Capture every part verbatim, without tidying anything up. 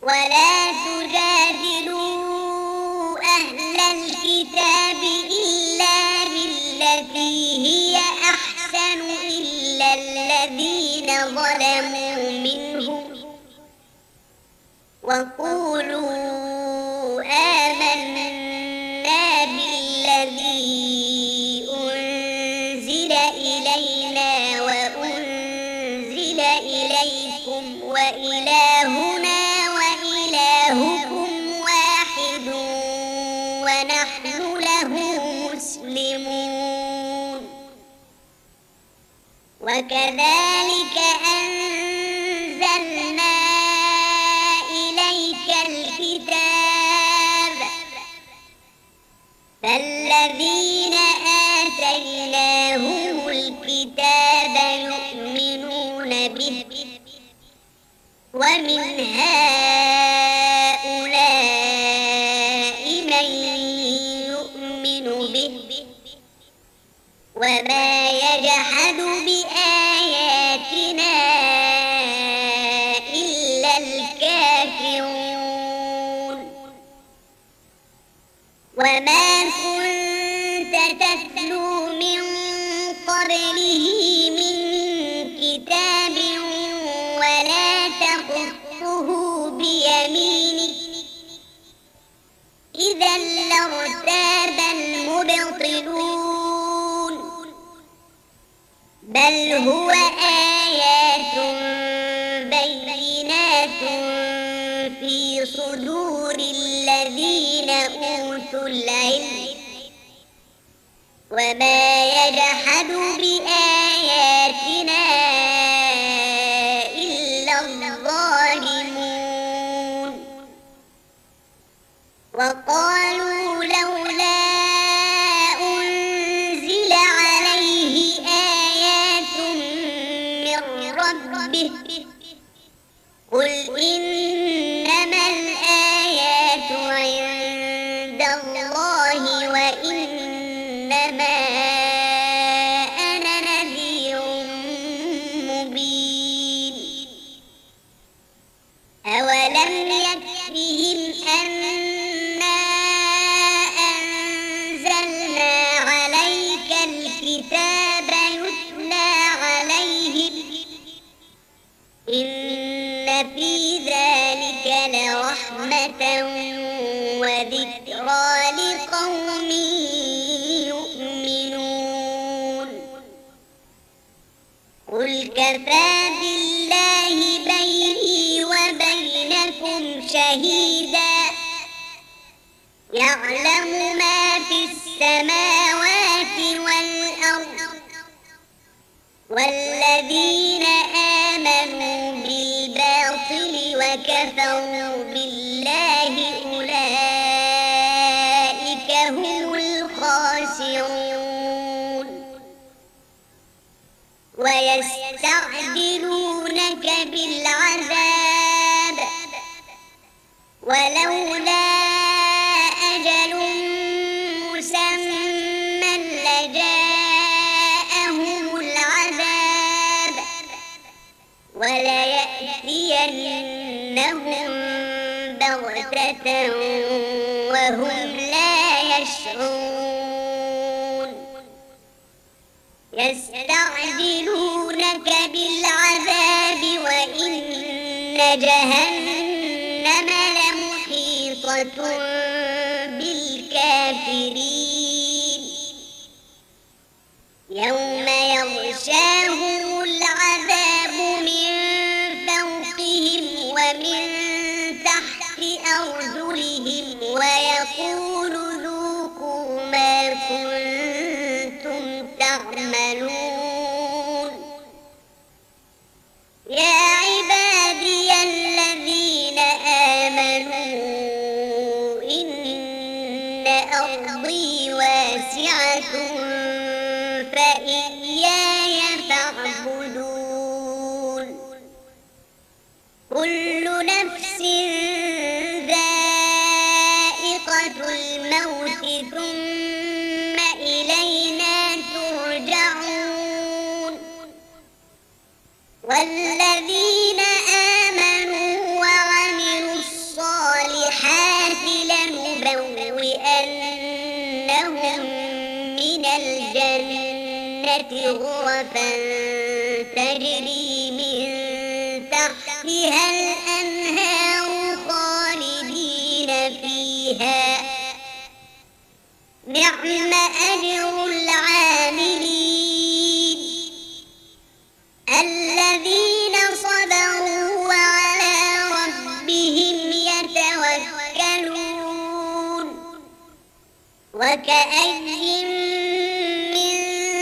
ولا تجادلوا أهل الكتاب إلا بالتي هي أحسن إلا الذين ظلموا منهم وقولوا آمنا بالذي أنزل إلينا وأنزل إليكم وإلهنا وإلهكم واحد ونحن له مسلمون وكذلك أنزلنا إليك الكتاب فالذين آتيناهم الكتاب يؤمنون به ومن هؤلاء من يؤمن به وما يجحد بآياتنا إلا الكافرون وما كنت تتلو من قبله من كتاب ولا تخطه بيمينك إذا لارتاب المبطلون بل هو آيات بينات في صدور الذين أوتوا العلم وما يجحد بآياتنا إلا الظالمون وقالوا لولا أنزل عليه آيات من ربه قل إنما الآيات عند الله وإنما أنا نذير مبين أولم يكفهم أنا أنزلنا عليك الكتاب يتلى عليهم إن في ذلك لرحمة وذكرى لقوم يؤمنون قل كفى بالله بيني وبينكم شهيدا يعلم ما في السماوات والأرض والذين آمنوا بالباطل وكفروا بالله أولئك هم الخاسرون ويستعجلونك بالعذاب ولولا أجل مسمى لجاءهم العذاب وليأتينهم بغتة وهم لا يشعرون يستعجلونك بالعذاب وإن جهنم لمحيطة بالكافرين يوم يغشاهم العذاب من فوقهم ومن تحت أرجلهم ويقول ذوقوا ما كنتم تعملون يا عبادي الذين آمنوا إن أرضي واسعة فإياي فاعبدون كل نفس ذائقة الموت ثم إلينا ترجعون والذين آمنوا وعملوا الجنة غرفا تجري من تحتها الأنهار خالدين فيها نعم أجر العاملين الذين صبروا وعلى ربهم يتوكلون وكأين من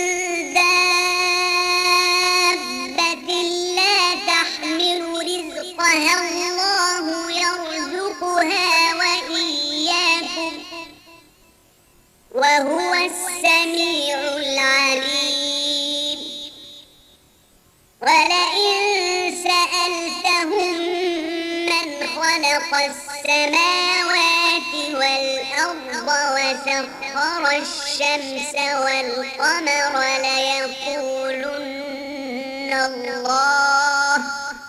دابة لا تحمل رزقها الله يرزقها وإياكم وهو السميع العليم ولئن سألتهم من خلق السماوات والأرض وسخر الشمس والقمر ليقولن الله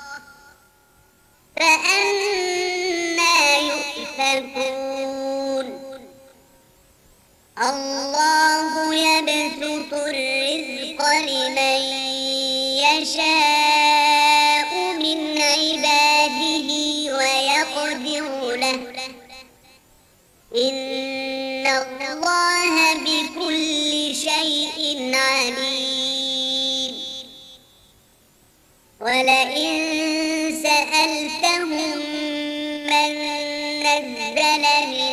فأنى يؤفكون الله يبسط الرزق لمن يشاء من عباده ويقدر له إن الله بكل شيء عليم ولئن سألتهم من نزل من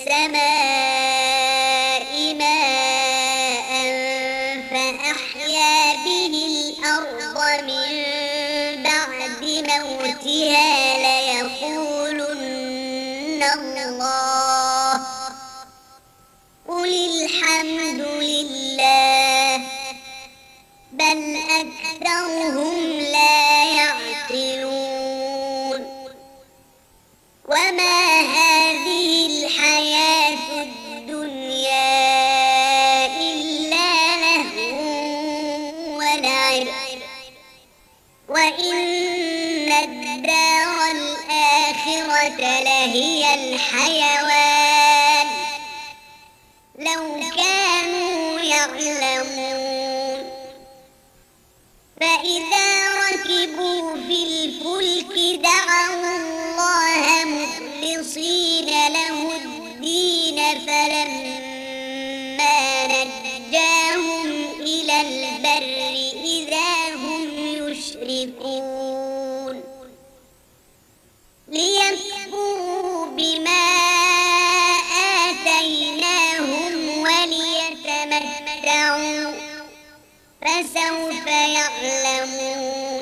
السماء ماء فأحيا به الأرض من بعد موتها ليقولن الله قل الحمد لله بل أكثرهم لا يعقلون وما هذه الحياة الدنيا إلا لهو ولعب وإن الدار الآخرة لهي الحيوان لو كانوا يعلمون فإذا ركبوا في الفلك دعوا الله مخلصين له الدين فلما نجاهم إلى البر إذا هم يشركون ليكفروا بما آتيناهم وليتمتعوا فسوف يعلمون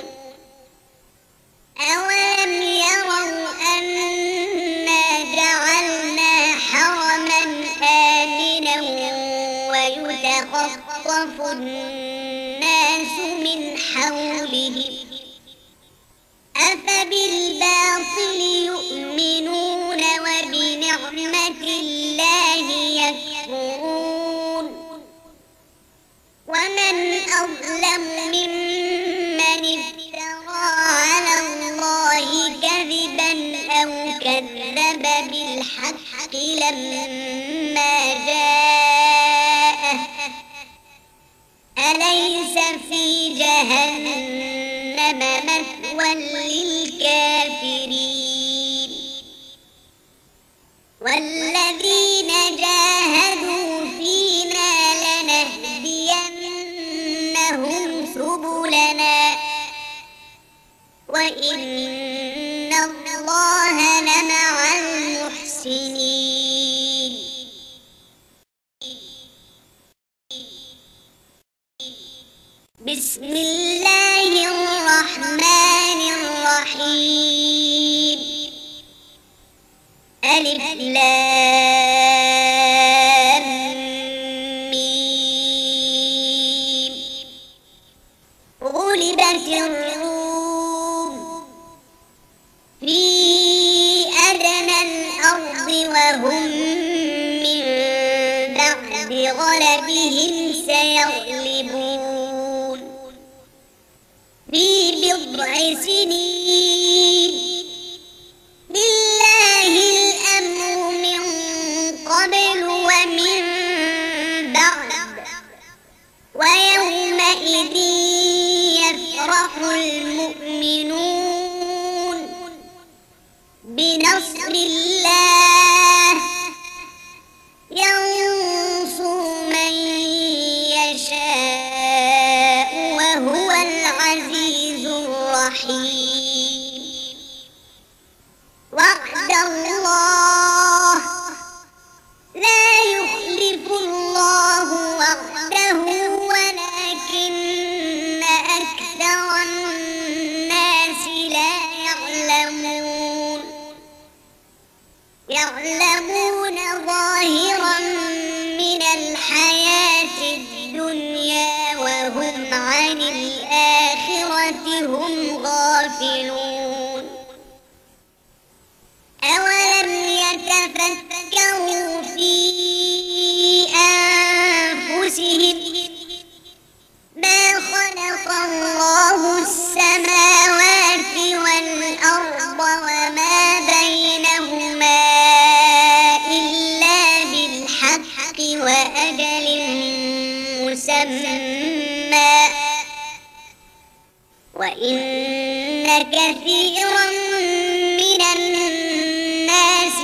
أولم يروا أنا جعلنا حرما آمنا ويتخطف الناس من حولهم أفبالباطل يؤمنون وبنعمة الله يكفرون ومن أظلم ممن افترى على الله كذبا أو كذب بالحق لما جاءه أليس في جهنم مثوى للكافرين والذين جاهدوا فينا لنهدينهم سبلنا وإن الله لمع المحسنين بسم الله الرحمن الرحيم ألف لام ميم غلبت الروم في أدنى الأرض وهم من بعد غلبهم سيغلبون في بضع سنين لله الأمر من قبل ومن بعد ويوم بنصر الله ينصر من يشاء وهو العزيز الرحيم. وعد الله لا يخلف الله وعده ولكن أكثر الناس لا يعلمون يعلمون ظاهرا من الحياة الدنيا وهم عن الآخرة هم غافلون. أولم يتفكروا في أنفسهم ما خلق الله السماوات والأرض وما بينهما إلا بالحق وأجل مسمى وإن كثيرا من الناس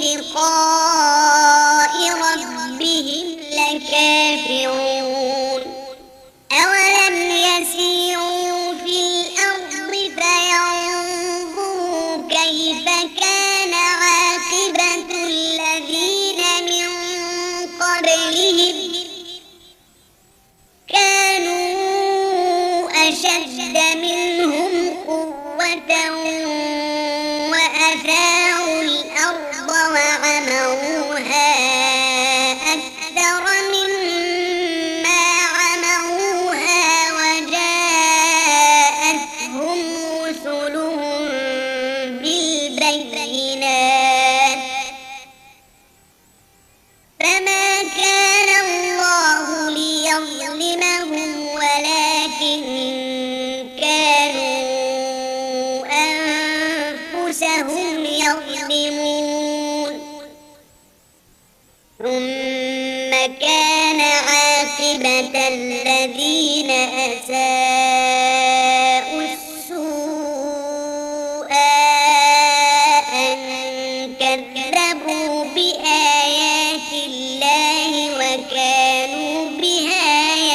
بلقاء ربهم لكافرون. أولم يسيروا في الأرض فينظروا كيف كان عاقبة الذين من قبلهم كانوا أشد منهم قوة وأثاروا الأرض وعمروها أكثر مما عمروها وجاءتهم رسلهم بالبينات فما كان الله ليظلمهم ولكن كانوا أنفسهم يظلمون. ثم كان عاقبة الذين أساءوا السوء أن كذبوا بآيات الله وكانوا بها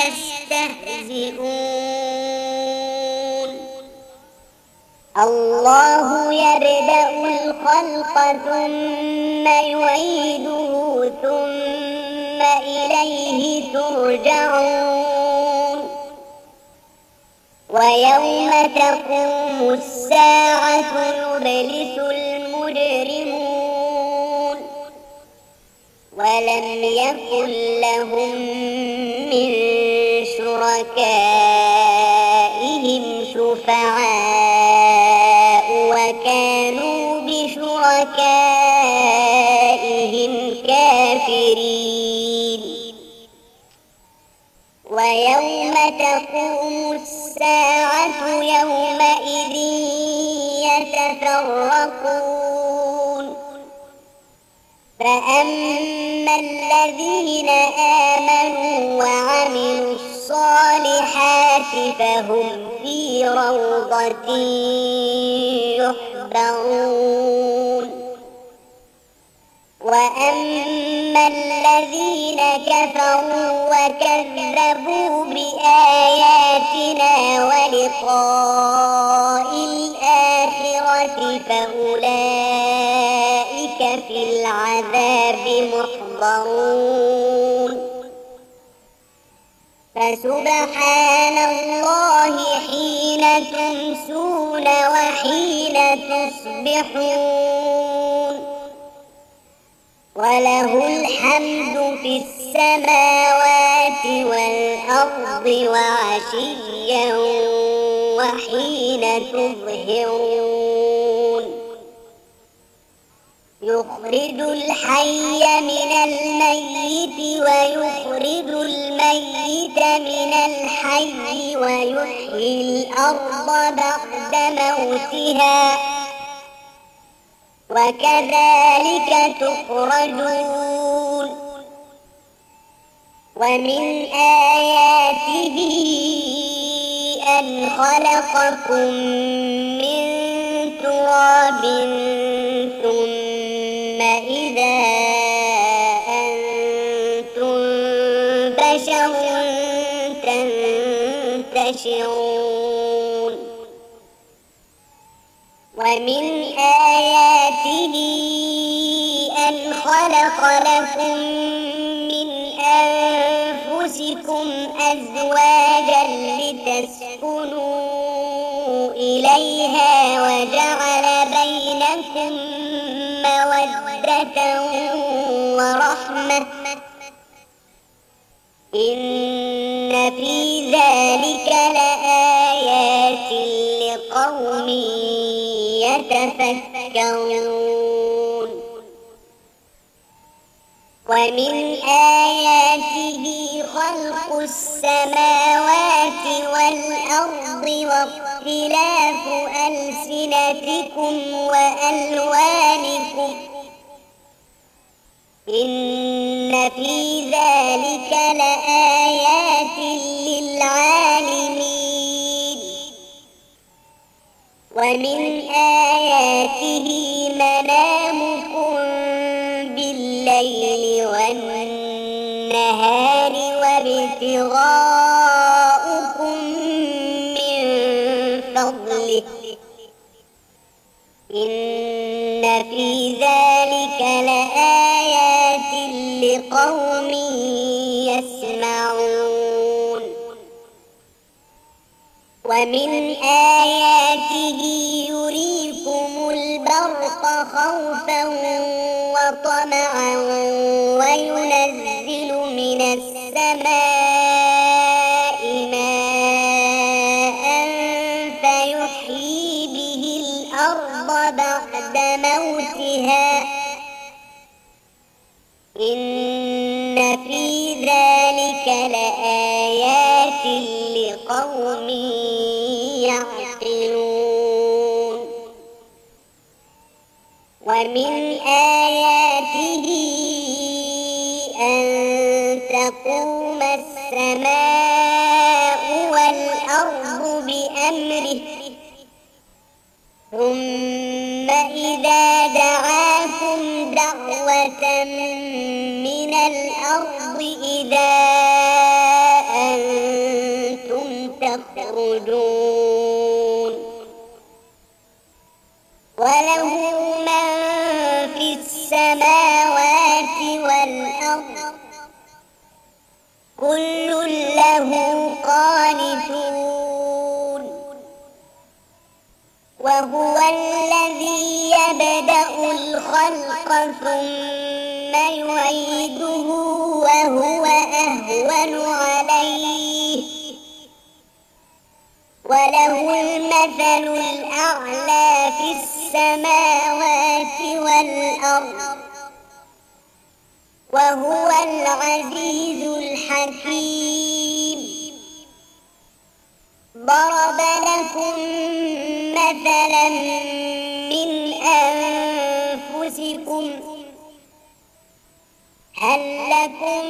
يستهزئون. الله يبدأ الخلق ثم يعيده ثم إليه ترجعون. ويوم تقوم الساعة يبلس المجرمون ولم يكن لهم من شركائهم شفعاء وكانوا بشركائهم كافرين. ويوم تقوم الساعة يومئذ يتفرقون فأما الذين آمنوا وعملوا الصالحات فهم في روضة يحبرون. وأما الذين كفروا وكذبوا بآياتنا ولقاء الآخرة فأولئك في العذاب محضرون. فسبحان الله حين تمسون وحين تصبحون وله الحمد في السماوات والأرض وعشيا وحين تظهرون. يخرج الحي من الميت ويخرج الميت من الحي ويحيي الأرض بعد موتها وكذلك تخرجون. ومن آياته أن خلقكم من تراب خلق لكم من أنفسكم أزواجا لتسكنوا إليها وجعل بينكم مودة ورحمة إن في ذلك لآيات لقوم يتفكرون ومن آياته خلق السماوات والأرض واختلاف ألسنتكم وألوانكم إن في ذلك لآيات للعالمين ومن آياته منامكم بالليل والنهار وابتغاؤكم من فضله إن في ذلك لآيات لقوم يسمعون ومن آياته يريكم البرق خوفا وطمعا وينزل من السماء ماء فيحيي به الأرض بعد موتها إن في ذلك لآيات لقوم يعقلون ومن آياته أن تقوم السماء والأرض بأمره ثم إذا دعاكم دعوة من الأرض إذا أنتم تخرجون وله من في السماوات والأرض كل له قانتون وهو الذي يبدأ الخلق ثم يعيده وهو أهون عليه وله المثل الأعلى في السماوات والأرض وهو العزيز الحكيم ضرب لكم مثلا من أنفسكم هل لكم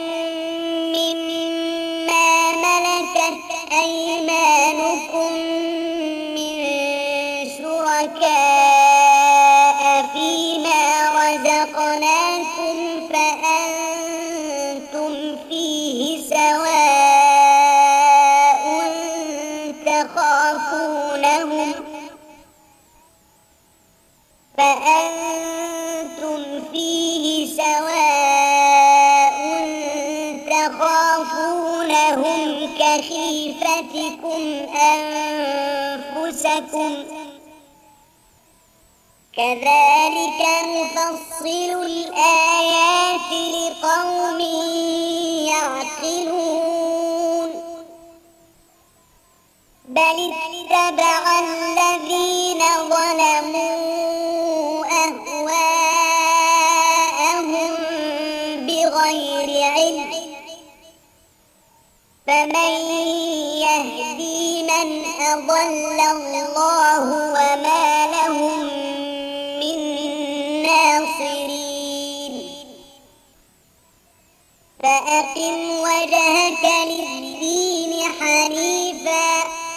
مما ملكت أيمانكم من شركاء فيما رزقناكم فأنتم فيه سواء تخافونهم فأنتم فيه سواء تخافونهم كخيفتكم أنفسكم كذلك نفصل الآيات لقوم يعقلون بل اتبع الذين ظلموا أهواءهم بغير علم فمن يهدي من أضل الله وما لهم من ناصرين فأقم وجهك للدين حنيفا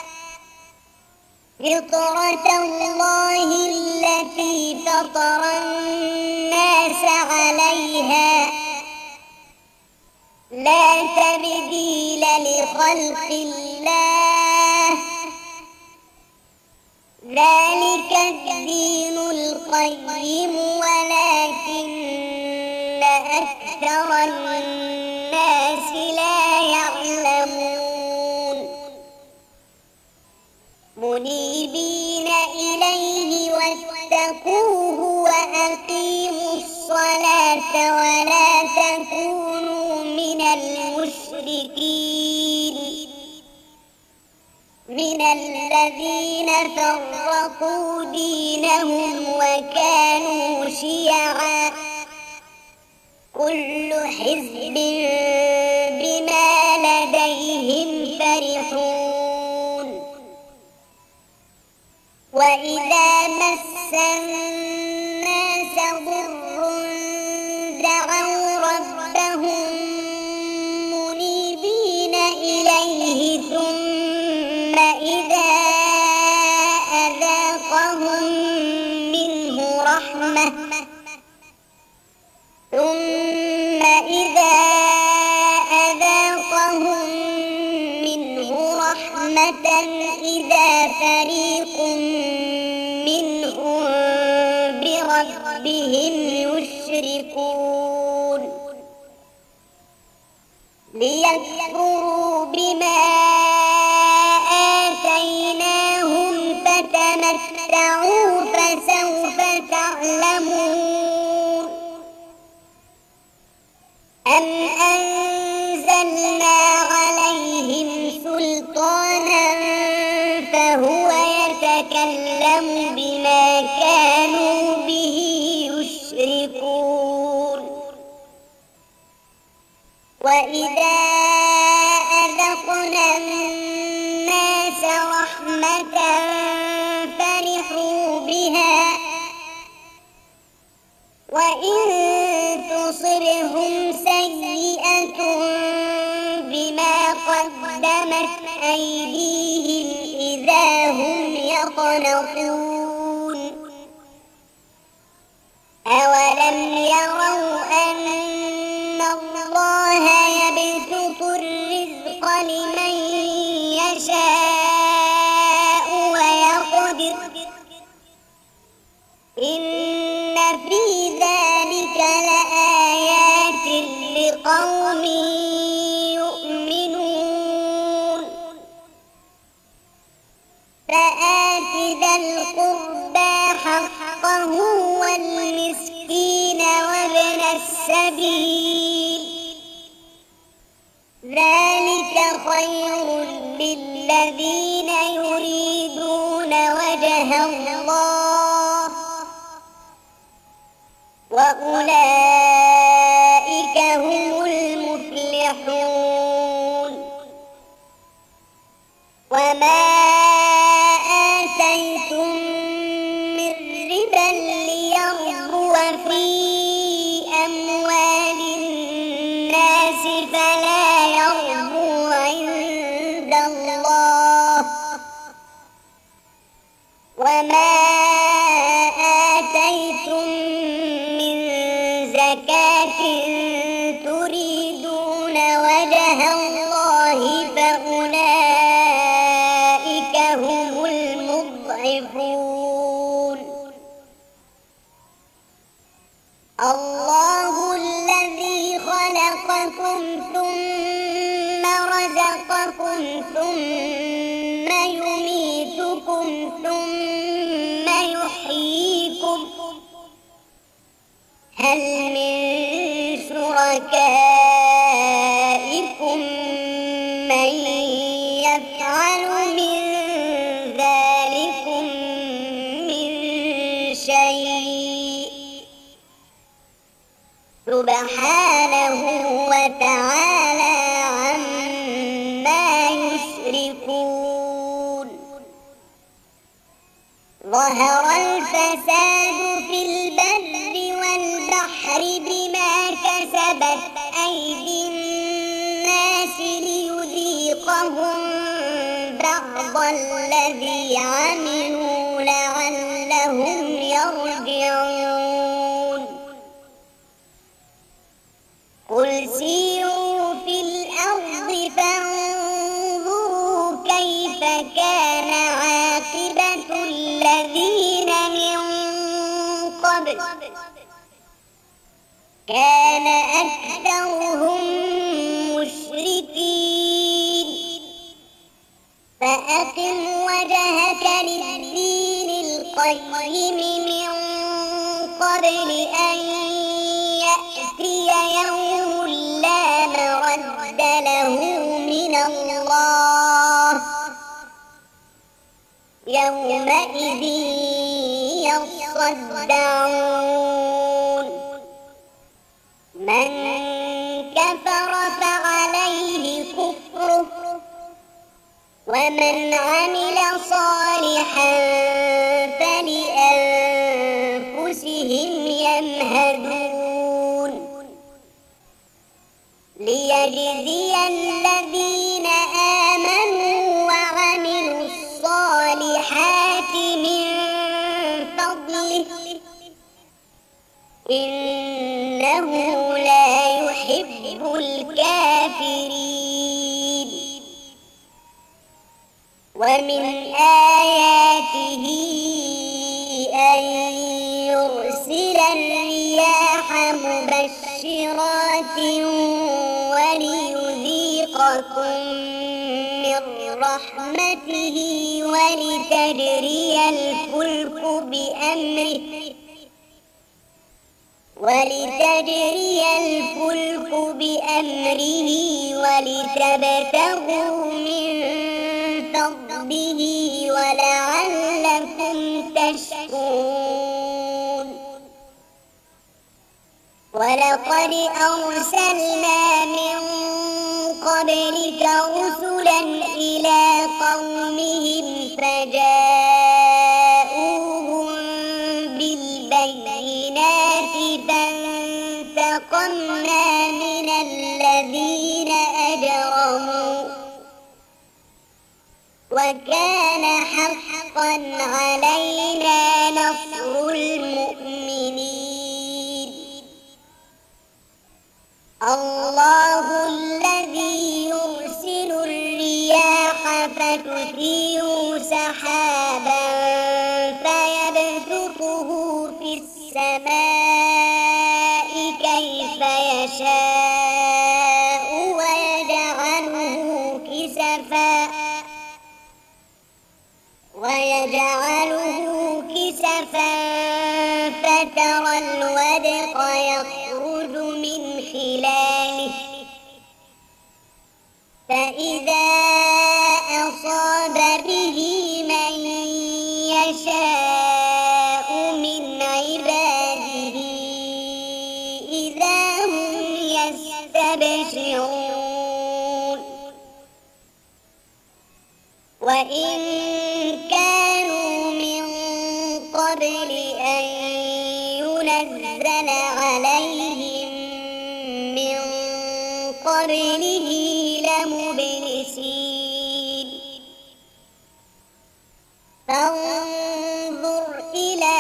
فطرة الله التي فطر الناس عليها لا تبديل لخلق الله ذلك الدين القيم ولكن أكثر الناس لا يعلمون منيبين إليه واتقوه وأقيموا الصلاة ولا تكونوا من المشركين من الذين فرقوا دينهم وكانوا شيعا كل حزب بما لديهم فرحون وإذا مس الناس ضر دعوا ربهم منيبين إليه ثم إذا أذاقهم منه رحمة ثم إذا أذاقهم منه رحمة إذا فريق منهم بربهم يشركون ليكفروا بما آتيناهم فتمتعوا فسوف تعلمون أم أنزلنا عليهم سلطانا فهو يتكلم بما كانوا به يشركون وإذا أذقنا الناس رحمة فرحوا بها وإن تصبهم سيئة بما قدمت أيديهم إذا هم يقنطون أولم يروا أن الله يبسط الرزق لمن يشاء ويقدر إن في ذلك لآيات لقوم يؤمنون فآت ذا القربى حقه والمسكين وابن السبيل ذلك خير للذين يريدون وجه الله وأولئك هم المفلحون وما آتيتم من ربا ليربو في أموال الناس فلا يربو عند الله وما آتيتم من زكاة تريدون وجه الله فأولئك هم المضعفون الله الذي خلقكم ثم رزقكم ثم يميتكم ثم يحييكم هل من شركائكم من يفعل من ذلكم من شيء سبحانه وتعالى عما يشركون ظهر الفساد في البر والبحر بما كسبت أيدي الناس ليذيقهم بعض الذي عملوا لعلهم يرجعون قل سيروا في الأرض فانظروا كيف كان عاقبة الذين من قبل كان أكثرهم مشركين فأقم وجهك للدين القيم من قبل أن يأتي يوم لا مرد له من الله يومئذ يصدعون من كفر فعليه كفره ومن عمل صالحا فلأنفسهم يمهدون ليجزي الذين آمنوا وعملوا الصالحات من فضله إنه لا يحب الكافرين ومن آياته أن يرسل الرياح مبشرات وليذيقكم من رحمته ولتجري الفلك بأمره ولتجري الفلك بأمره ولتبتغوا من فضله ولعلكم تشكرون ولقد أرسلنا من قبلك رسلا إلى قومهم فجاءوهم بالبينات فانتقمنا من الذين أجرموا وكان حقا علينا نصر المؤمنين الله الذي يرسل الرياح فتثير سحابا فيبسطه في السماء كيف يشاء ويجعله كسفا ويجعله كسفا فترى الودق يخرج من خلاله فإذا أصاب به من يشاء من عباده إذا هم يستبشرون وإن كانوا من قبل أن ينزل عليهم من قبله لمبلسين فانظر إلى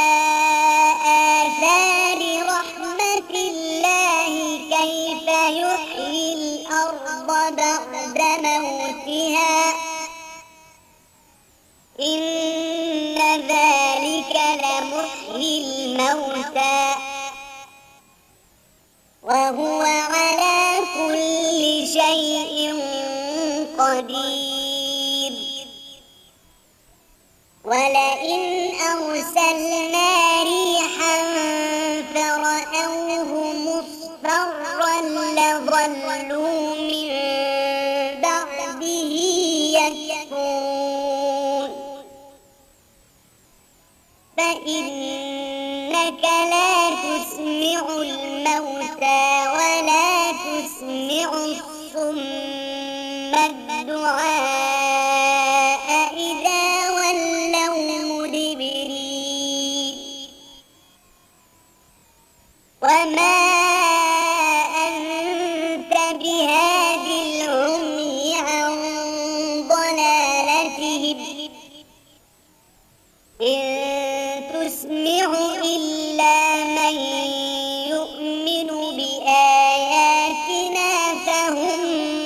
آثار رحمة الله كيف يحيي الأرض بعد موتها إن ذلك لمحيي الموتى وهو على كل شيء قدير ولئن أرسلنا ريحا فرأوه مصفرا لظلوا من بعده يكفرون فإنك لا تسمع الموتى ولا تسمع الصم الدعاء إذا ولوا مدبرين وما أنت بهاد العمي عن ضلالتهم إن تسمع إلا من يؤمن بآياتنا فهم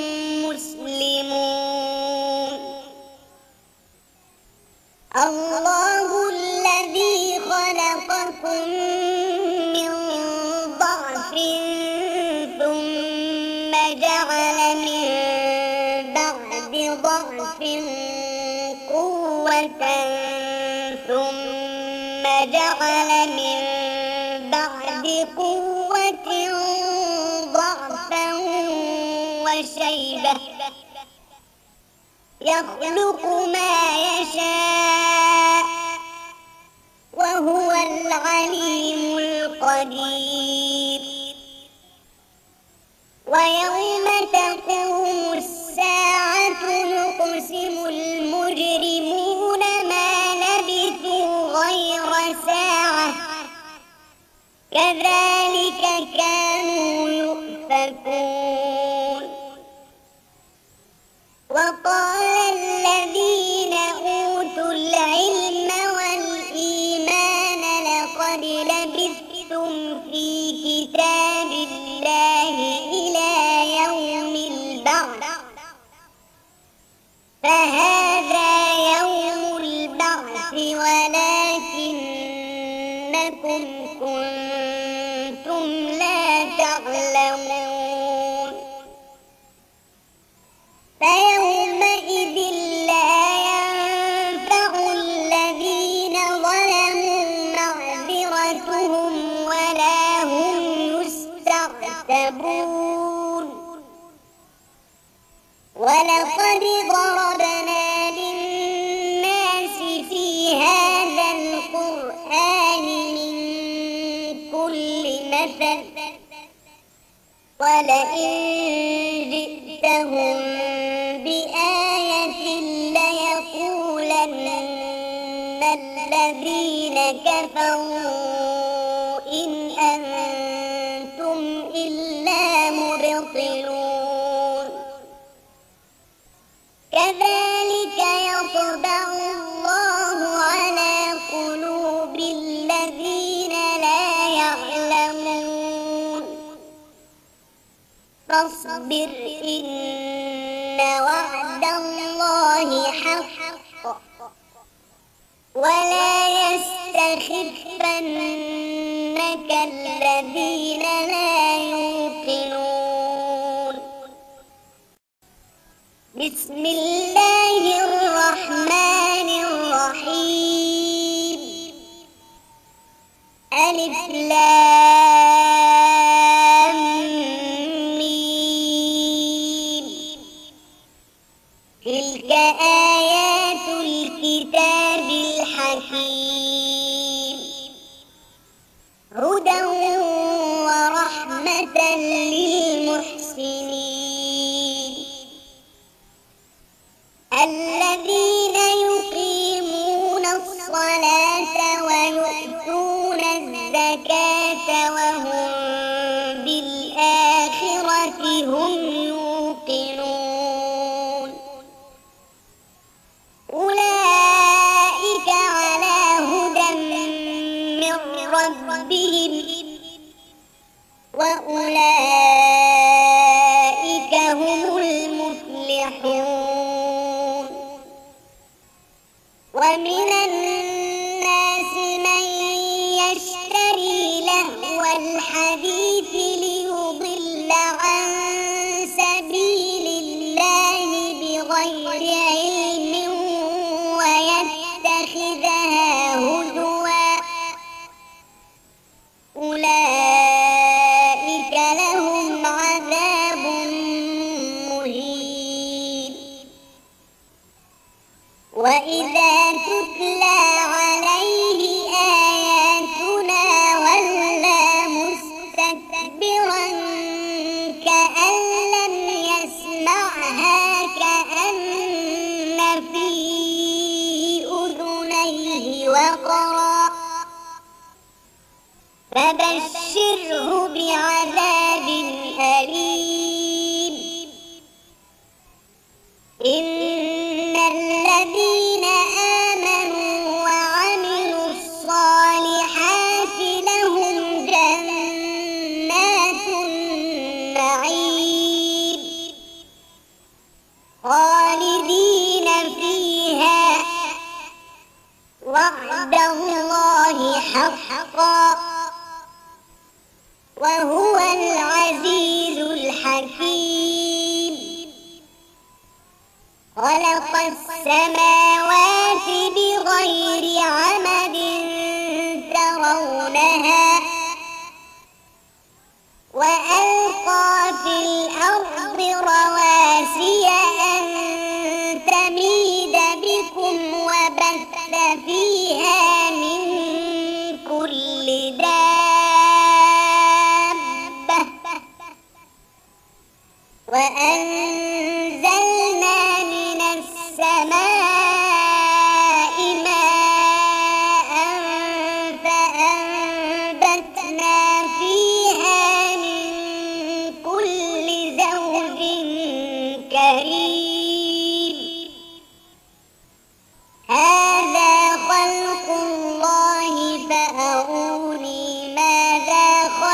مسلمون الله الذي خلقكم من ضعف بعد قوة ضعفا وشيبة يخلق ما يشاء وهو العليم القدير ويوم تقوم الساعة يقسم المجرمون ما لبثوا غير ساعة كذلك كانوا يؤفكون وقال الذين أوتوا العلم والإيمان لقد لبثتم في كتاب الله إلى يوم البعث فهذا يوم البعث ولكنكم كنتم لا تعلمون فيومئذ لا ينفع الذين ظلموا معذرتهم ولا هم يستعتبون ولقد ضربنا للناس في هذا القرآن من كل مثل ولئن جئتهم بآية ليقولن الذين كفروا إن أنتم إلا مبطلون كذلك يطبع الله على قلوب الذين لا يعلمون فاصبر إن وعد الله حق ولا يستخفنك الذين لا يوقنون بسم الله الرحمن الرحيم ألف لام ميم تلك آيات الكتاب الحكيم هدى ورحمة للمحسنين الذين يقيمون الصلاة ويؤتون الزكاة وهم بالآخرة هم يوقنون أولئك على هدى من ربهم وأولئك هم المفلحون ومن الناس من يشتري لهو الحديث ليضل عن سبيل الله بغير علم ويتخذها هزوا أولئك لهم عذاب مهين وإذا تتلى عليه آياتنا ولى مستكبرا كأن لم يسمعها كأن في أذنيه وقرا فبشره بعذاب أليم إن الذين آمنوا وعملوا الصالحات لهم جنات النعيم خالدين فيها وعد الله حقا وهو العزيز الحكيم خلق السماوات بغير عمد ترونها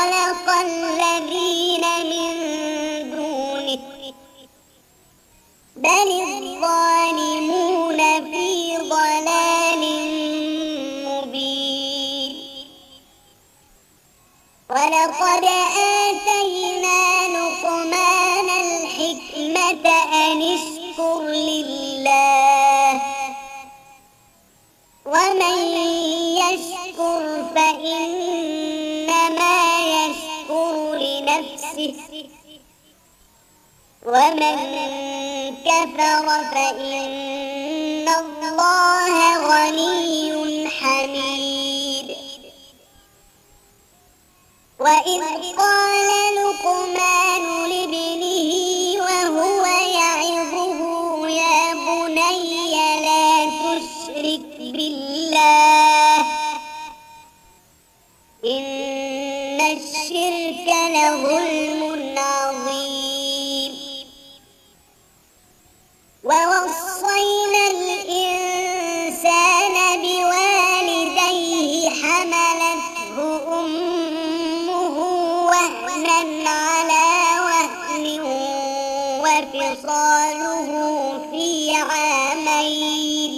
خلق الذين من دونه بل الظالمون في ضلال مبين ولقد آتينا لقمان الحكمة أن اشكر لله ومن يشكر فإنما يشكر لنفسه ومن كفر فإن الله غني حميد وإذ قال لقمان لابنه وهو يعظه يا بني لا تشرك بالله إن الشرك لظلم عظيم ووصينا الإنسان بوالديه حملته أمه وهنا على وهن وفصاله في عامين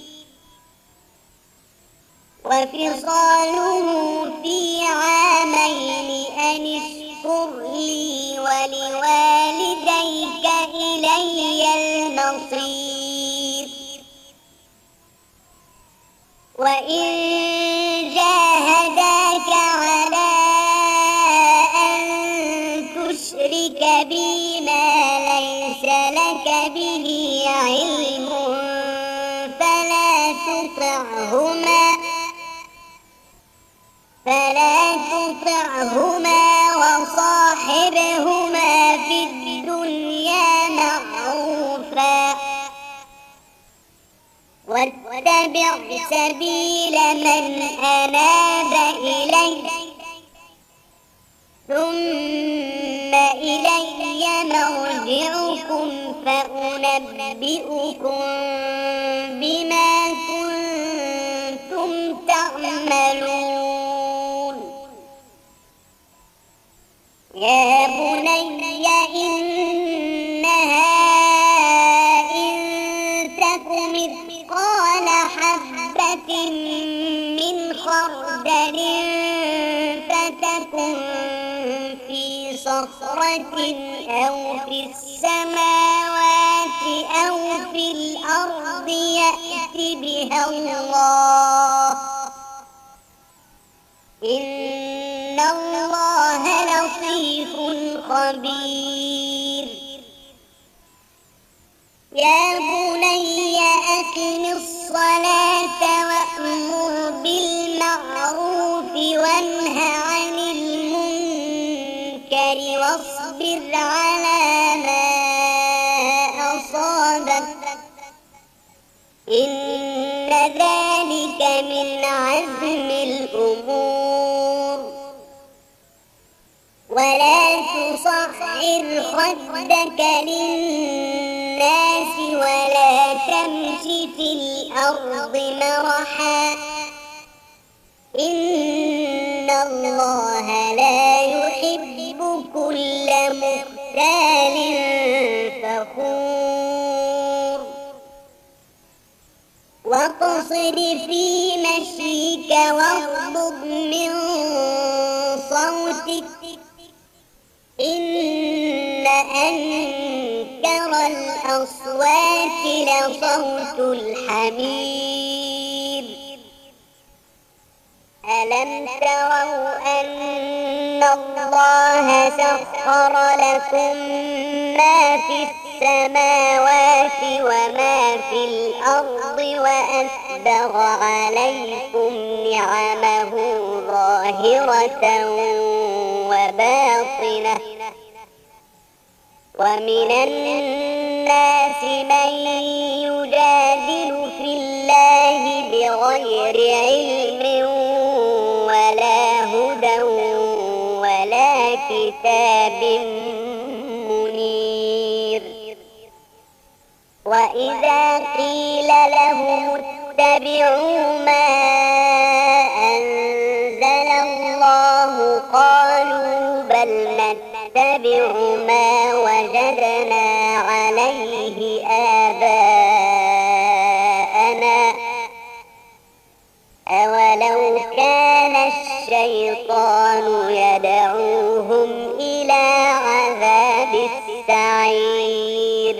وفصاله في عامين أن اشكر لي ولوالديك إلي المصير وإن جاهداك على أن تشرك بي ما ليس لك به علم فلا تطعهما فلا تطعهما وصاحبهما في الدنيا معروفا واتبع سبيل من أناب إلي ثم إلي مرجعكم فأنبئكم بما كنتم تعملون يا بني إنها إن تك مثقال حبة من خردل فتكن في صخرة أو في السماوات أو في الأرض يأت بها الله إن الله لطيف خبير يا بني أقم الصلاة وأمر بالمعروف وانه عن المنكر واصبر على ما أصابك إن ذلك من عزم الأمور ولا تصعر خدك للناس ولا تمش في الأرض مرحا إن الله لا يحب كل مختال فخور واقصد في مشيك واغضض من صوتك إن أنكر الأصوات لصوت الحمير ألم تروا أن الله سخر لكم ما في السماوات وما في الأرض وأسبغ عليكم نعمه ظاهرة وباطنة ومن الناس من يجادل في الله بغير علم ولا هدى ولا كتاب منير وإذا قيل لهم اتبعوا ما أنزل الله قالوا بل نتبع ما وجدنا عليه آباءنا أولو كان الشيطان يدعوهم إلى عذاب السعير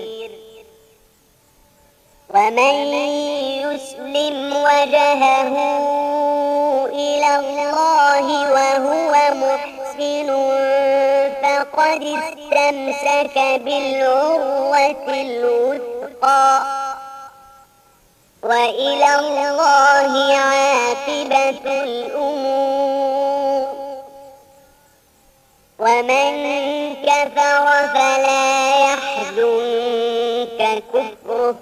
ومن يسلم وجهه إلى الله وهو محسن فقد استمسك بالعروة الوثقى وإلى الله عاقبة الأمور ومن كفر فلا يحزنك كفره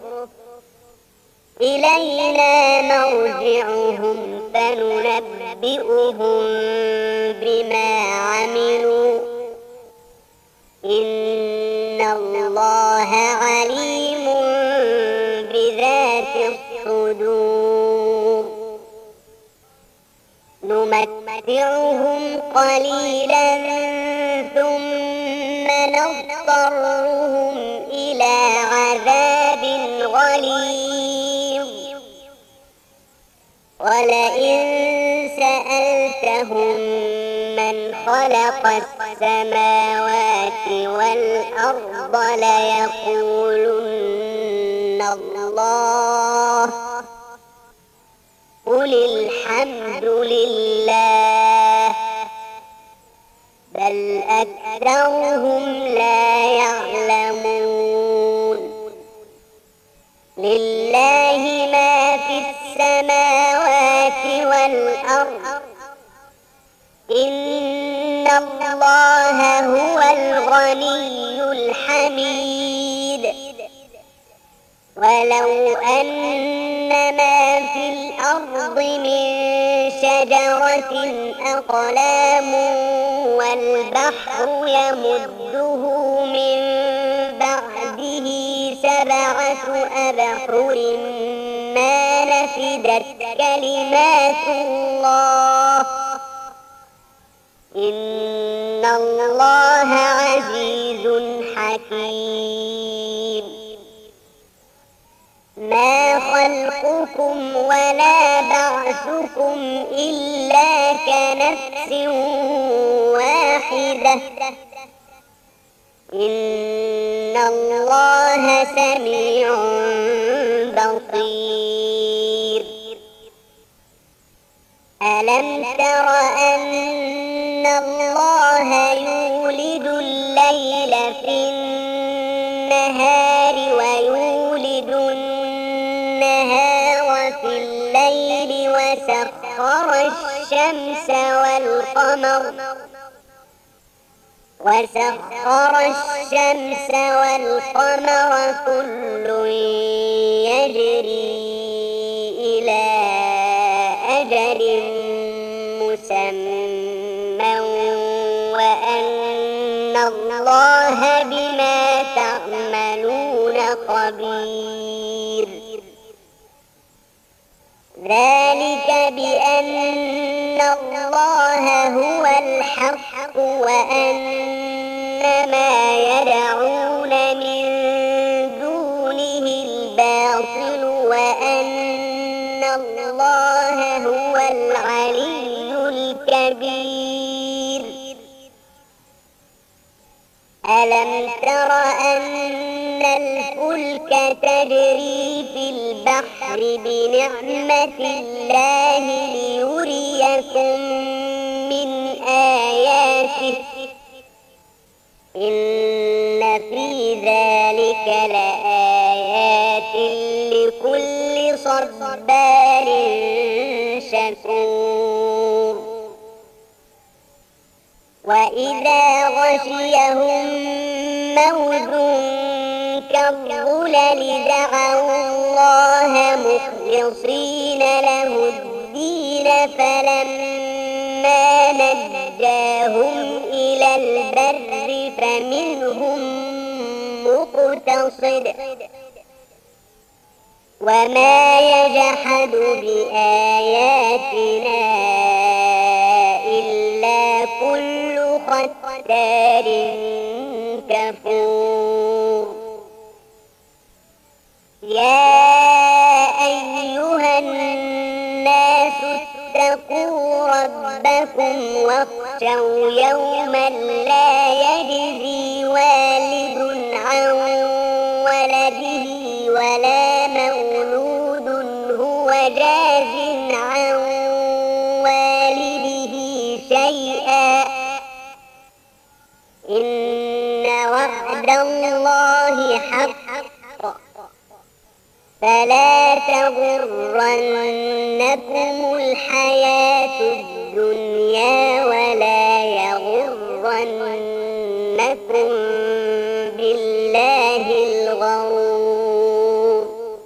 إلينا مرجعهم فننبئهم بما عملوا إن الله عليم بذات الصدور نمتعهم قليلا ثم نضطرهم إلى عذاب غليظ ولئن سألتهم من خلق السماوات والأرض ليقولن الله قل الحمد لله بل أكثرهم لا يعلمون لله ما في السماوات والأرض إن الله هو الغني الحميد ولو أن ما في الأرض من شجرة أقلام والبحر يمده من بعده سبعة أبحر ما نفدت كلمات الله إن الله عزيز حكيم ما خلقكم ولا بعثكم إلا كنفس واحدة إن الله سميع بصير ألم تر أن الله يولد الليل في النهار ويولد النهار في الليل وسخر الشمس والقمر وسخر الشمس والقمر كل يجري إلى أجل مسمى وأن الله بما تعملون خبير ذلك بأن الله هو الحق وأن ما يدعون من دونه الباطل وأن الله هو العلي الكبير ألم تر أن الفلك تجري في البحر بنعمة الله ليريكم من آياته إن في ذلك لآيات لكل صبار شكور وإذا غشيهم موج كالظلل دعوا الله مخلصين له الدين فلما نجاهم إلى البر فمنهم مقتصد وما يجحد بآياتنا إلا كل ختار كفور يا أيها الناس اتقوا ربكم واخشوا يوما لا يجزي والد عن ولده ولا مولود هو جاز عن والده شيئا إن وعد الله حق فلا تغرنكم الحياة الدنيا ولا يغرنكم بالله الغرور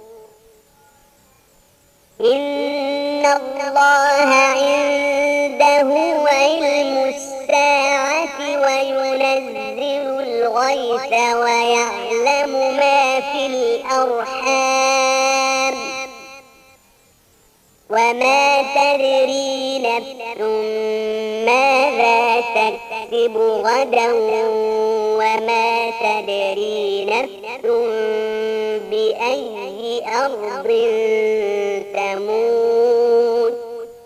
إن الله عنده علم الساعة وينزل الغيث ويعلم ما في الأرحام وما تدري نفس ماذا تكسب غدا وما تدري نفس بأي أرض تموت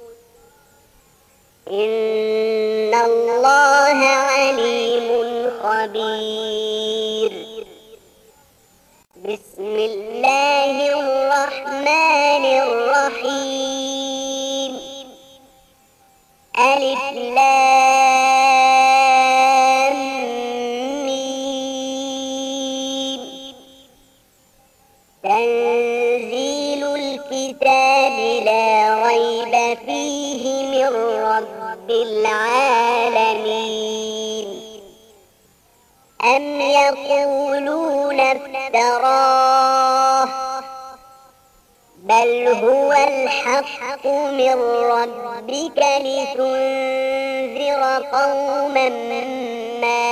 إن الله عليم خبير بسم الله الرحمن الرحيم ألف لام ميم تنزيل الكتاب لا ريب فيه من رب العالمين أم يقولون افتراه بل هو الحق من ربك لتنذر قوما ما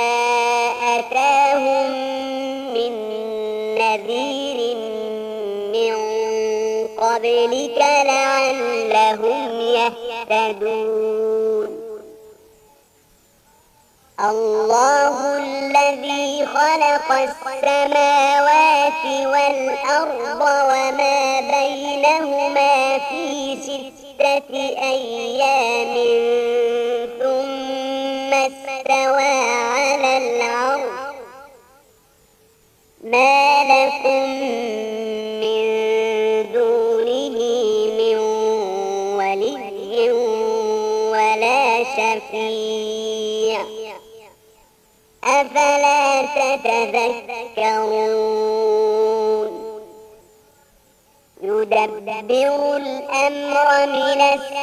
أتاهم من نذير من قبلك لعلهم يهتدون الله الذي خلق السماوات والأرض وما بينهما في ستة أيام ثم استوى على العرش ما لكم من دونه من ولي ولا شفيع أفلا تتذكرون يدبر الأمر من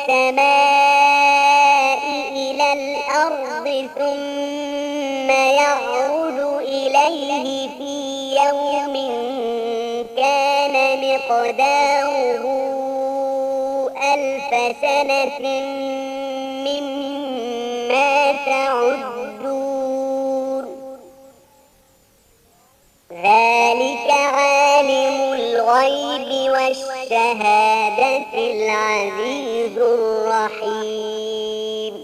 السماء إلى الأرض ثم يعرج إليه في يوم كان مقداره ألف سنة مما تعدون ذلك عالم الغيب والشهادة العزيز الرحيم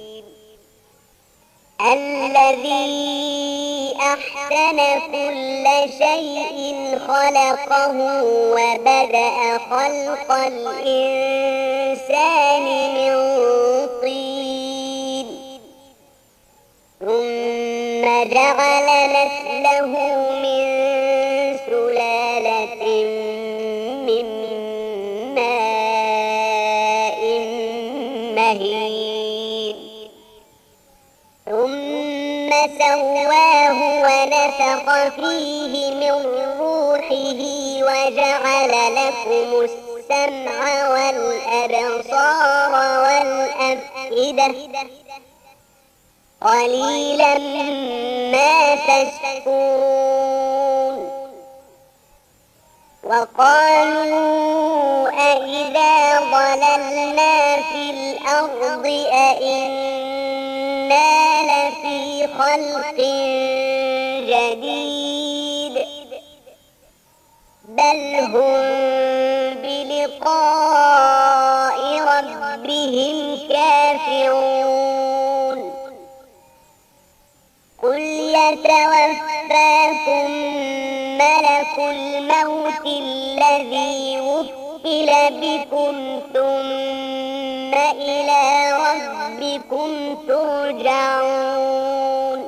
الذي أحسن كل شيء خلقه وبدأ خلق الإنسان من طين ثم جعل نسله من سلالة من ماء مهين ثم سواه ونفخ فيه من روحه وجعل لكم السمع والأبصار والأفئدة قليلا ما تشكرون وقالوا أإذا ضللنا في الأرض أإنا لفي خلق جديد بل هم بلقاء ربهم كافرون يتوفاكم ملك الموت الذي وكل بكم ثم إلى ربكم ترجعون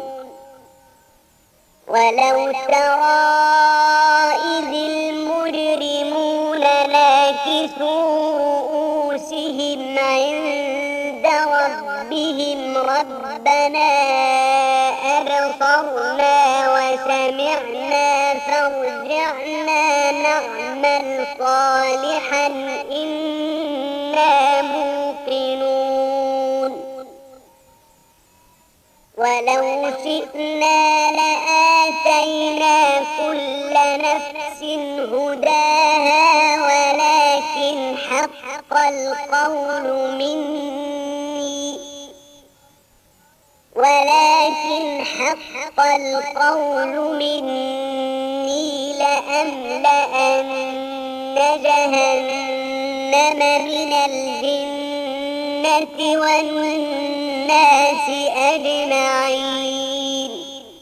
ولو ترى إذ المجرمون ناكسوا رؤوسهم عند ربهم ربنا أبصرنا وسمعنا فارجعنا نعمل صالحا إنا موقنون ولو شئنا لآتينا كل نفس هداها ولكن حق القول مني ولكن حق القول مني لأملأن جهنم من الجنة والناس أجمعين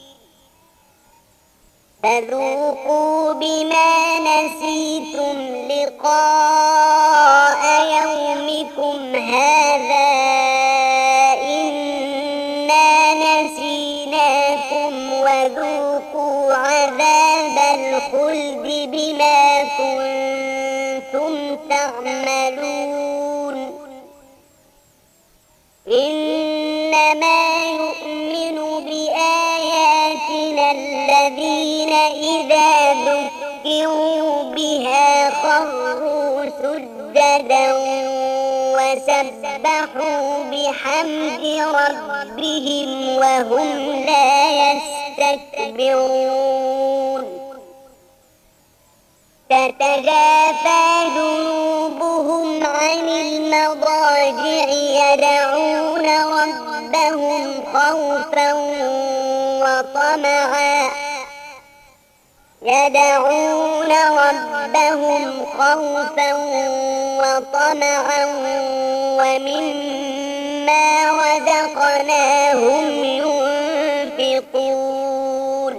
فذوقوا بما نسيتم لقاء يومكم هذا إنا نسيناكم وذوقوا عذاب الخلد بما كنتم تعملون إنما يؤمن بآياتنا الذين إذا ذكروا بها خروا سجدا وسبحوا بحمد ربهم وهم لا يستكبرون تتجافى جنوبهم عن المضاجع يدعون ربهم خوفا وطمعا يدعون ربهم خوفا وطمعا ومما رزقناهم ينفقون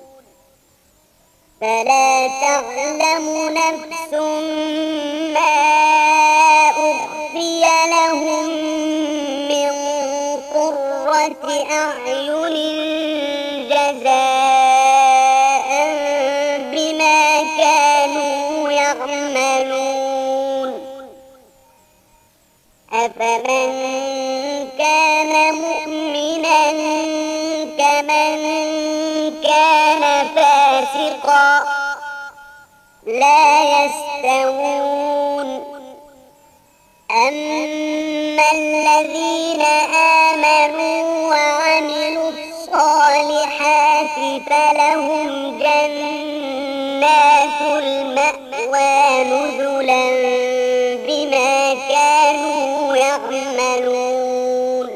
فلا تعلم نفس ما أخفي لهم من قرة أعين جزاء بما كانوا يعملون أفمن كان مؤمنا كمن كان فاسقا لا يستوون أما الذين آمنوا وعملوا الصالحات فلهم جنات المأوى نزلا بما كانوا يعملون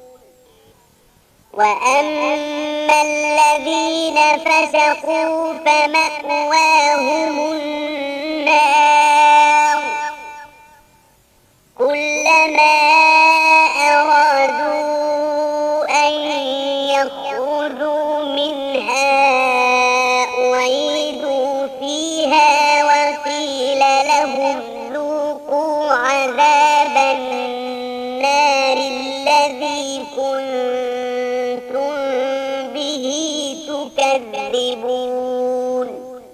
وأما الذين فسقوا فمأواهم النار كلما أرادوا أن يخرجوا منها أعيدوا فيها وقيل لهم ذوقوا عذاب النار الذي كنتم به تكذبون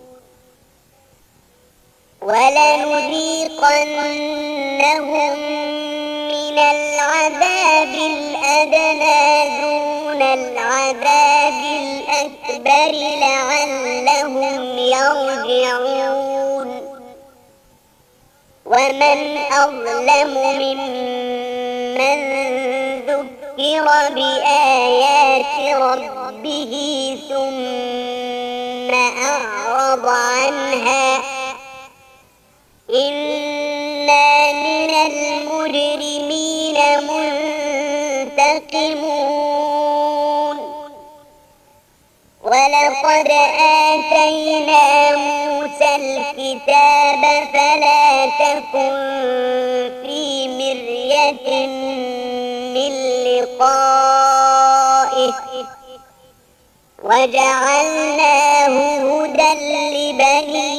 ولنذيقنهم من العذاب الأدنى دون العذاب الأكبر لعلهم يرجعون ومن أظلم ممن ذكر بآيات ربه ثم أعرض عنها إنا من المجرمين منتقمون ولقد آتينا موسى الكتاب فلا تكن في مرية من لقائه وجعلناه هدى لبني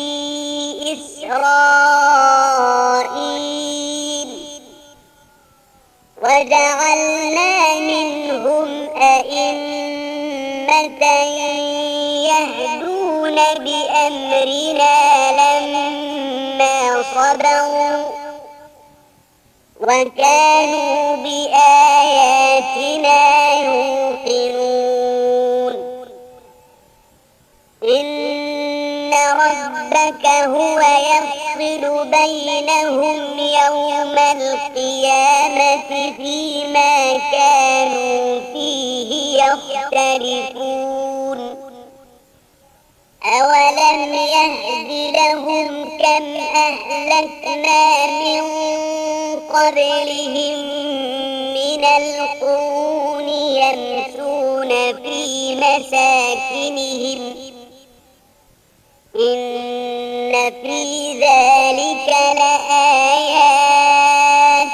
إسرائيل وجعلنا منهم أئمة يهدون بأمرنا لما صبروا وكانوا بآياتنا يوقنون إن ربك هو يفصل بينهم يوم القيامة فيما كانوا فيه يختلفون أولم يهد لهم كم أهلكنا من قبلهم من القرون يمشون في مساكنهم إن في ذلك لآيات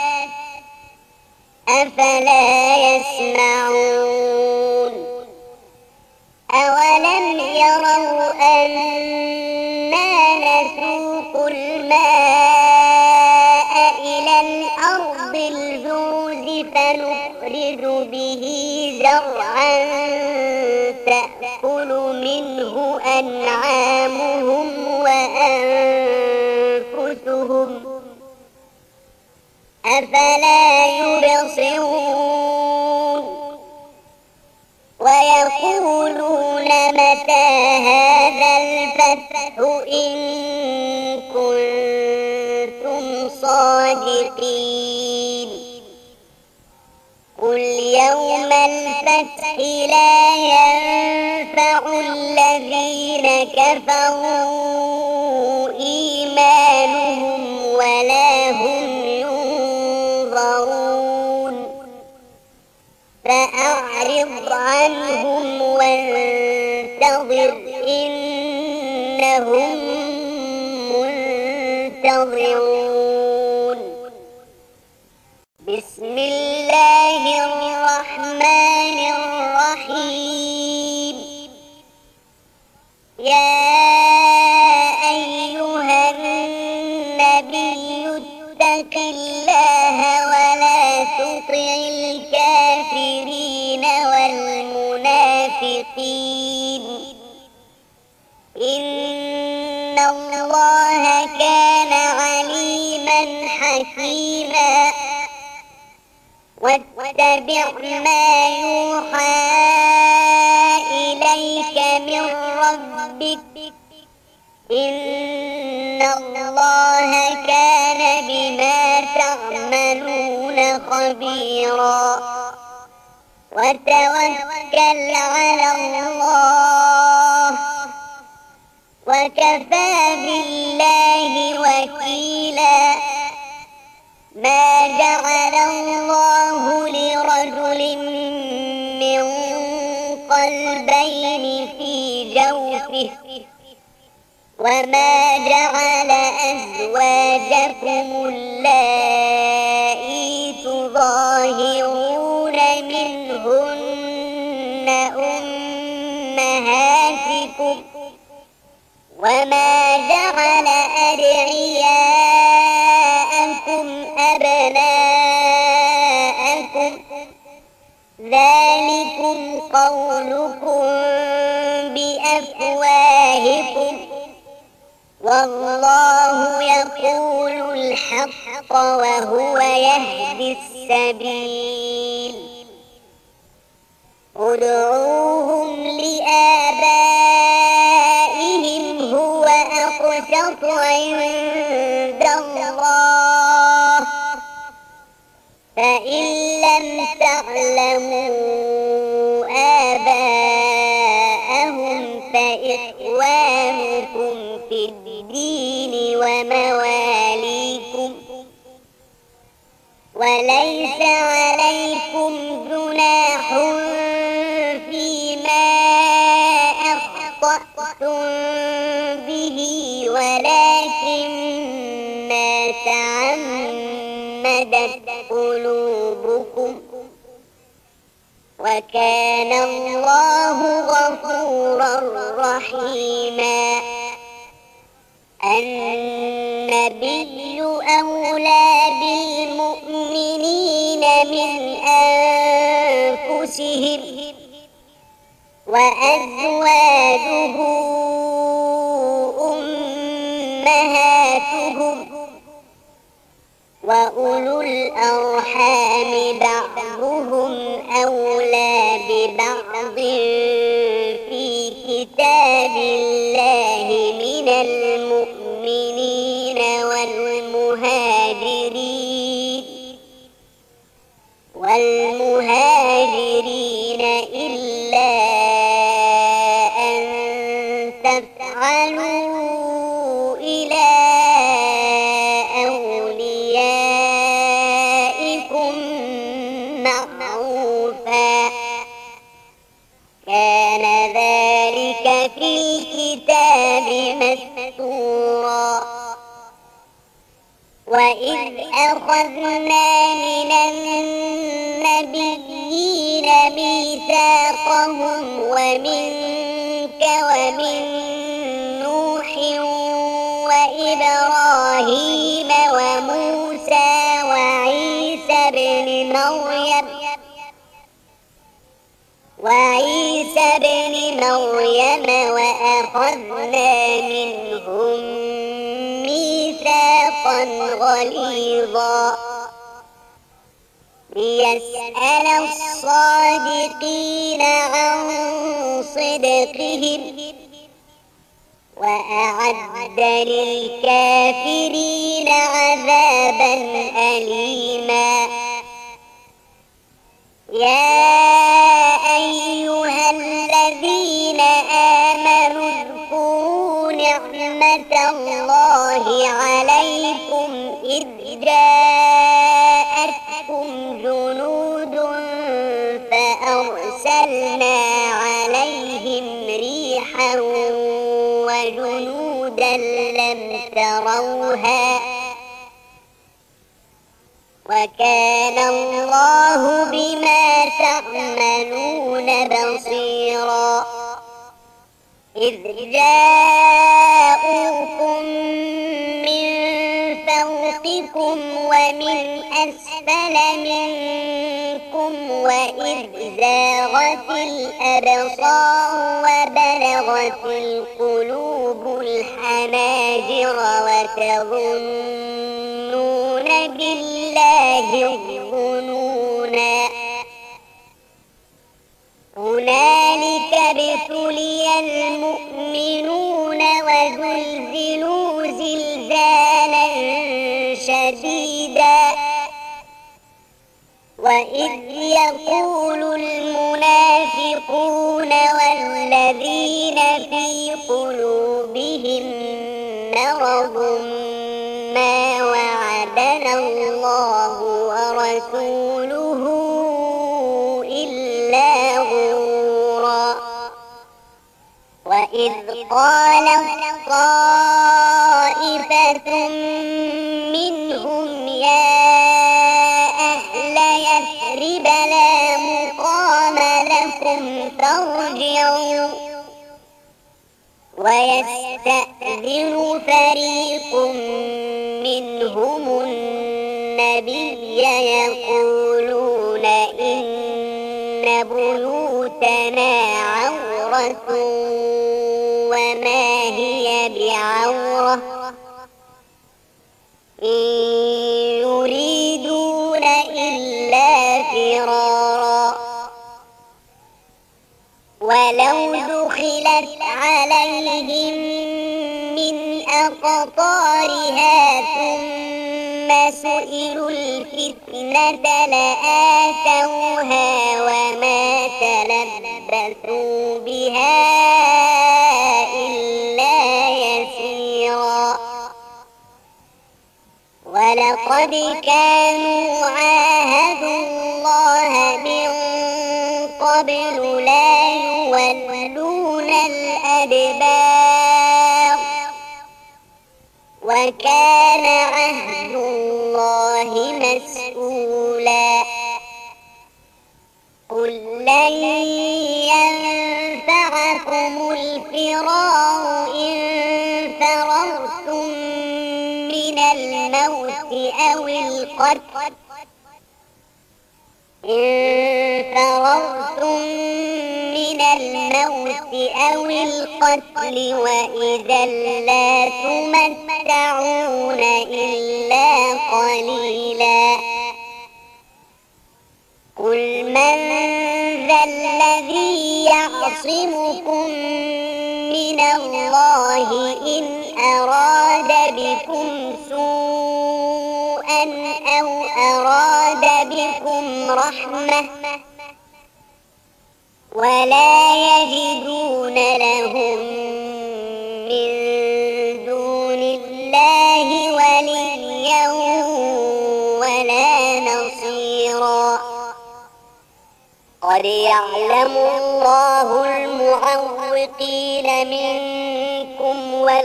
أفلا يسمعون أولم يروا أنا نسوق الماء إلى الأرض الجرز فنخرج به زرعا تأكل منه أنعامهم وأنفسهم أفلا يبصرون ويقولون متى هذا الفتح إن كنتم صادقين قل يوم الفتح لا ينفع الذين كفروا إيمانهم ولا هم ينظرون فأعرض عنهم وانتظر إنهم منتظرون بسم الله الرحمن الرحيم يا أيها النبي اتق الله ولا تطع الكافرين والمنافقين إن الله كان عليما حكيما واتبع ما يوحى إليك من ربك إن الله كان بما تعملون خبيرا وتوكل على الله وكفى بالله وكيلا ما جعل الله لرجل من قلبين في جوفه وما جعل أزواجكم اللائي تظاهرون منهن أمهاتكم وما جعل أدعياءكم أبناءكم ذلكم قولكم بأفواهكم والله يقول الحق وهو يهدي السبيل ادعوهم لآبائهم هو أقسط عند الله فإن لم تعلموا آباءهم فإخوانكم في الدين ومواليكم وليس عليكم جناح فيما أخطأتم به ولكن ما تعمدت قلوبكم وكان الله غفورا رحيما. النبي أولى بالمؤمنين من أنفسهم وأزواجه أمهاتهم وأولو الأرحام بعضهم أولى ببعض في كتاب الله من المؤمنين والمهاجرين والمهاجرين إلا أن تفعلوا إلى أوليائكم معروفا كان ذلك في الكتاب مسطورا. وإذ أخذنا من النبيين ميثاقهم ومنك ومن نوح وإبراهيم وموسى وعيسى بن مريم وعيسى بن مريم وأخذنا منهم ميثاقا غليظا ليسأل الصادقين عن صدقهم وأعد للكافرين عذابا أليما. يا أيها الذين آمنوا اذكروا نعمة الله عليكم إذ جاءتكم جنود فأرسلنا عليهم ريحا وجنودا لم تروها وكان الله بما تعملون بصيرا. إذ جاءوكم من فوقكم ومن أسفل منكم وإذ زاغت الأبصار وبلغت القلوب الحناجر وتظنون بالله الظنونا. هنالك ابتلي المؤمنون وزلزلوا زلزالا شديدا. وإذ يقول المنافقون والذين في قلوبهم مرض ما وعدنا الله ورسوله إلا غرورا. وإذ قالت طائفة منهم يا أهل يثرب لا مقام لكم فارجعوا ويستأذن فريق منهم النبي يقولون إن بيوتنا عورة وما هي بعورة إن يريدون إلا فرارا. ولو دخلت عليهم من أقطارها ثم سئلوا الفتنة لآتوها وما تلبثوا بها إلا يسيرا. ولقد كانوا عاهدوا الله من قبل لا يولون الأدبار وكان عهد الله مسؤولا. قل لن ينفعكم الفرار إن فررتم من الموت أو القتل إن فررتم من الموت أو القتل وإذا لا تمتعون إلا قليلا قل من ذا الذي يعصمكم من الله إن أراد بكم سوءا أو أراد بكم رحمة ولا يجدون لهم من دون الله وليا ولا نصيرا قد يعلم الله المعوقين منكم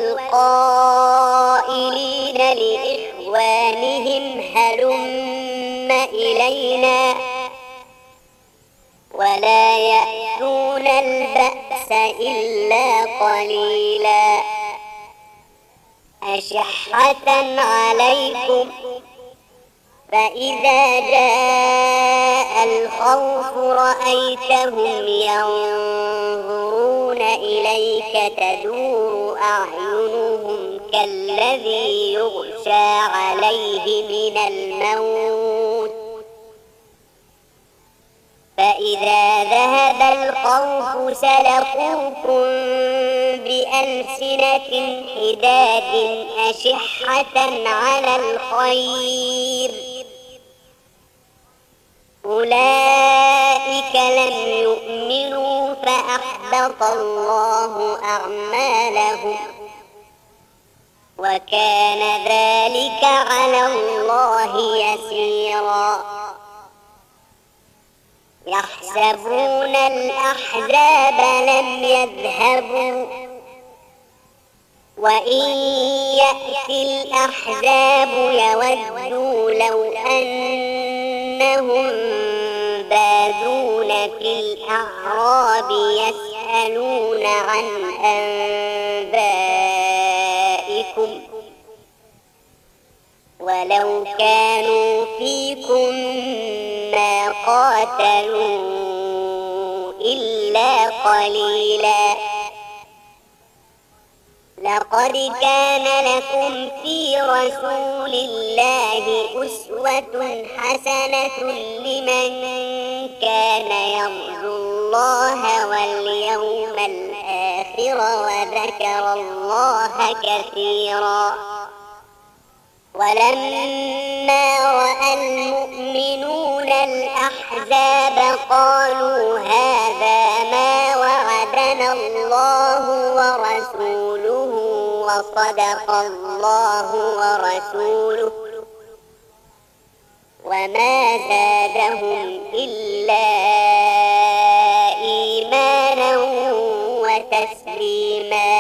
والقائلين لإخوانهم هلم إلينا ولا يأتون البأس إلا قليلا أشحة عليكم فإذا جاء الخوف رأيتهم ينظرون إليك تدور أعينهم كالذي يغشى عليه من الموت فإذا ذهب الخوف سلقوكم بألسنة حداد أشحة على الخير أولئك لم يؤمنوا فأحبط الله أعمالهم وكان ذلك على الله يسيرا يحسبون الأحزاب لم يذهبوا وإن يأتي الأحزاب يودوا لو أنهم بادون في الأعراب يسألون عن أنبائكم ولو كانوا فيكم ما قاتلوا إلا قليلا لقد كان لكم في رسول الله أسوة حسنة لمن كان يرجو الله واليوم الآخر وذكر الله كثيرا ولما رأى المؤمنون الأحزاب قالوا هذا ما وعدنا الله ورسوله وصدق الله ورسوله وما زادهم إلا إيمانا وتسليما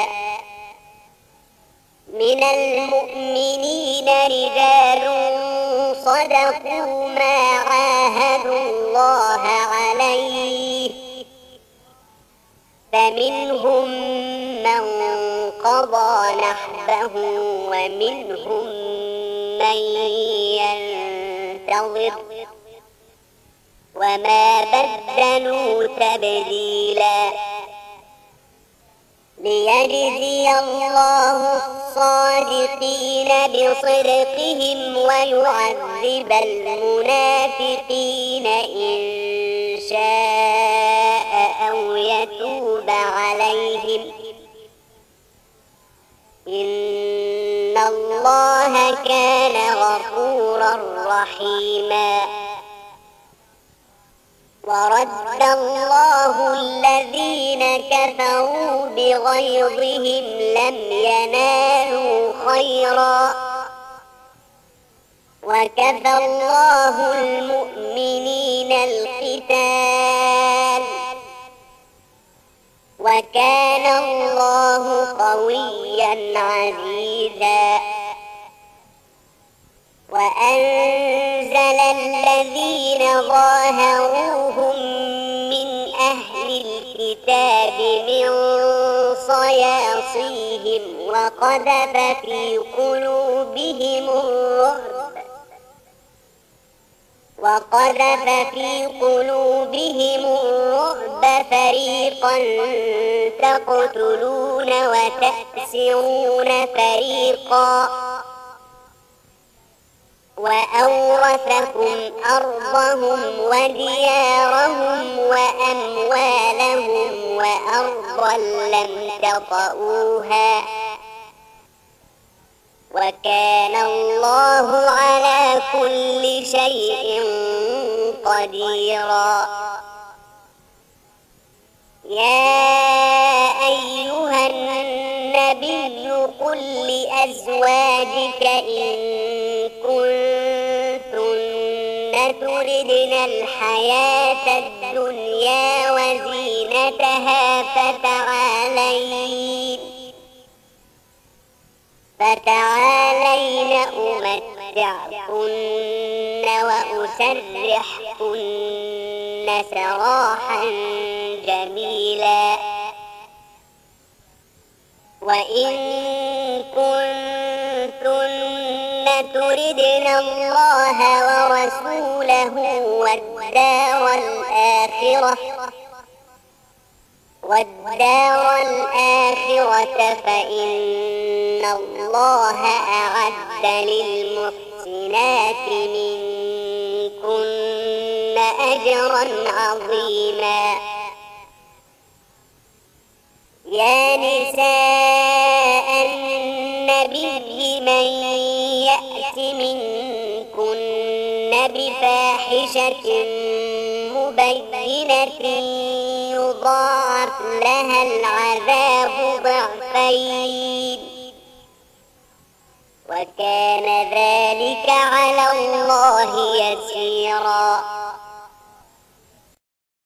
من المؤمنين رجال صدقوا ما عاهدوا الله عليه فمنهم من قضى نحبه ومنهم من ينتظر وما بدلوا تبديلا ليجزي الله الصادقين بصدقهم ويعذب المنافقين إن شاء أو يتوب عليهم إن الله كان غفورا رحيما ورد الله الذين كفروا بغيظهم لم ينالوا خيرا وكفى الله المؤمنين القتال وكان الله قويا عزيزا وأنزل الذين ظاهروهم من الكتاب من صياصيهم وقذف في قلوبهم الرعب وقذف في قلوبهم الرعب فريقا تقتلون وتأسرون فريقا وأورثكم أرضهم وديارهم وأموالهم وأرضا لم تطئوها وكان الله على كل شيء قديرا. يا أيها النبي قل لأزواجك إن كنتن تردن الحياة الدنيا وزينتها فتعالين فتعالين أمتعكن وأسرحكن سراحا جميلا. وإن كنتن تردن الله ورسوله والدار الآخرة والدار الآخرة فإن الله أعد للمحسنات منكن أجرا عظيما. يا نساء النبي من يأت منكن بفاحشة مبينة يضاعف لها العذاب ضعفين وكان ذلك على الله يسيرا.